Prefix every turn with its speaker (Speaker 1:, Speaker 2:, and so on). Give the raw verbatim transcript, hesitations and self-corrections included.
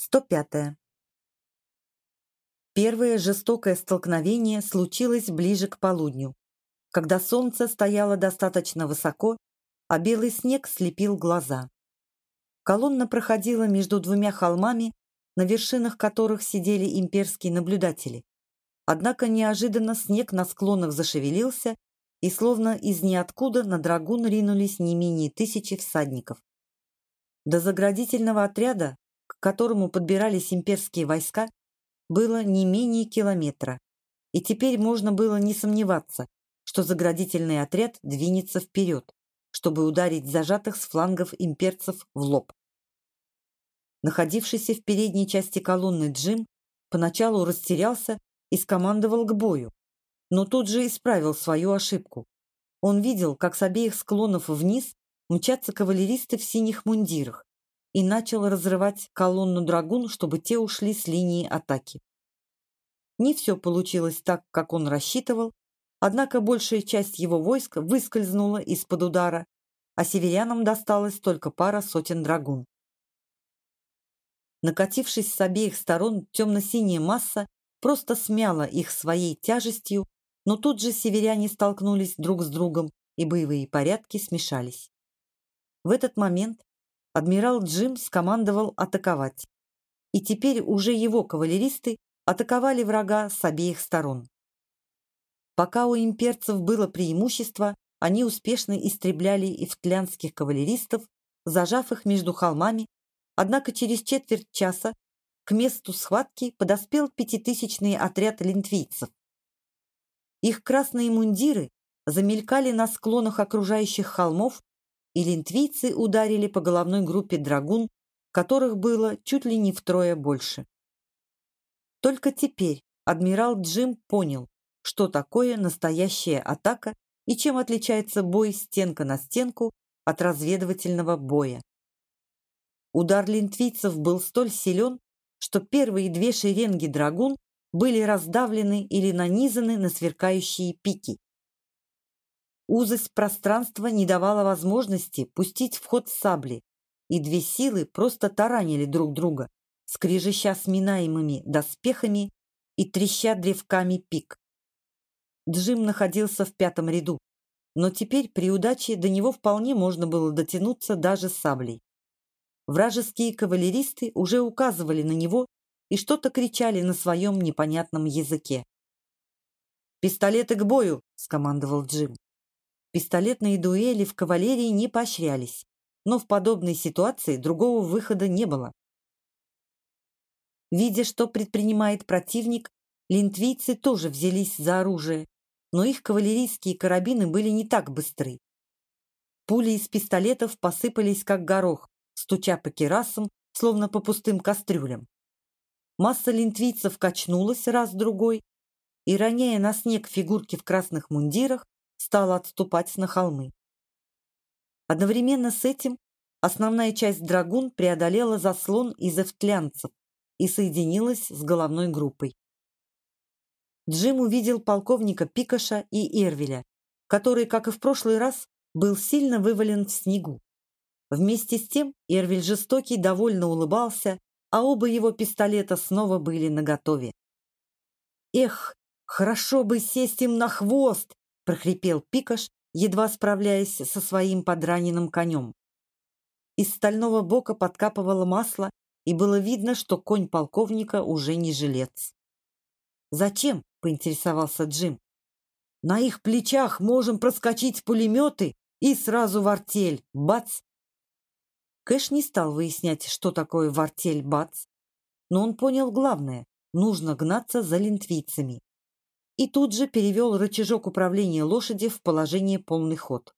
Speaker 1: сто пятое. Первое жестокое столкновение случилось ближе к полудню, когда солнце стояло достаточно высоко, а белый снег слепил глаза. Колонна проходила между двумя холмами, на вершинах которых сидели имперские наблюдатели. Однако неожиданно снег на склонах зашевелился, и словно из ниоткуда на драгун ринулись не менее тысячи всадников. До заградительного отряда, к которому подбирались имперские войска, было не менее километра, и теперь можно было не сомневаться, что заградительный отряд двинется вперед, чтобы ударить зажатых с флангов имперцев в лоб. Находившийся в передней части колонны Джим поначалу растерялся и скомандовал к бою, но тут же исправил свою ошибку. Он видел, как с обеих склонов вниз мчатся кавалеристы в синих мундирах, и начал разрывать колонну драгун, чтобы те ушли с линии атаки. Не все получилось так, как он рассчитывал, однако большая часть его войска выскользнула из-под удара, а северянам досталась только пара сотен драгун. Накатившись с обеих сторон, темно-синяя масса просто смяла их своей тяжестью, но тут же северяне столкнулись друг с другом, и боевые порядки смешались. В этот момент адмирал Джим скомандовал атаковать, и теперь уже его кавалеристы атаковали врага с обеих сторон. Пока у имперцев было преимущество, они успешно истребляли ифтлянских кавалеристов, зажав их между холмами, однако через четверть часа к месту схватки подоспел пятитысячный отряд лентвийцев. Их красные мундиры замелькали на склонах окружающих холмов, и лентвийцы ударили по головной группе драгун, которых было чуть ли не втрое больше. Только теперь адмирал Джим понял, что такое настоящая атака и чем отличается бой стенка на стенку от разведывательного боя. Удар лентвийцев был столь силен, что первые две шеренги драгун были раздавлены или нанизаны на сверкающие пики. Узость пространства не давала возможности пустить в ход сабли, и две силы просто таранили друг друга, скрежеща сминаемыми доспехами и треща древками пик. Джим находился в пятом ряду, но теперь при удаче до него вполне можно было дотянуться даже саблей. Вражеские кавалеристы уже указывали на него и что-то кричали на своем непонятном языке. «Пистолеты к бою!» — скомандовал Джим. Пистолетные дуэли в кавалерии не поощрялись, но в подобной ситуации другого выхода не было. Видя, что предпринимает противник, лентвийцы тоже взялись за оружие, но их кавалерийские карабины были не так быстры. Пули из пистолетов посыпались как горох, стуча по кирасам, словно по пустым кастрюлям. Масса лентвийцев качнулась раз-другой и, роняя на снег фигурки в красных мундирах, стала отступать на холмы. Одновременно с этим основная часть драгун преодолела заслон из эфтлянцев и соединилась с головной группой. Джим увидел полковника Пикоша и Эрвеля, который, как и в прошлый раз, был сильно вывален в снегу. Вместе с тем Эрвель жестокий довольно улыбался, а оба его пистолета снова были наготове. «Эх, хорошо бы сесть им на хвост!» — прохрипел Пикош, едва справляясь со своим подраненным конем. Из стального бока подкапывало масло, и было видно, что конь полковника уже не жилец. «Зачем?» — поинтересовался Джим. «На их плечах можем проскочить пулеметы и сразу в артель. Бац!» Кэш не стал выяснять, что такое в артель бац, но он понял главное — нужно гнаться за лентвийцами. И тут же перевел рычажок управления лошади в положение полный ход.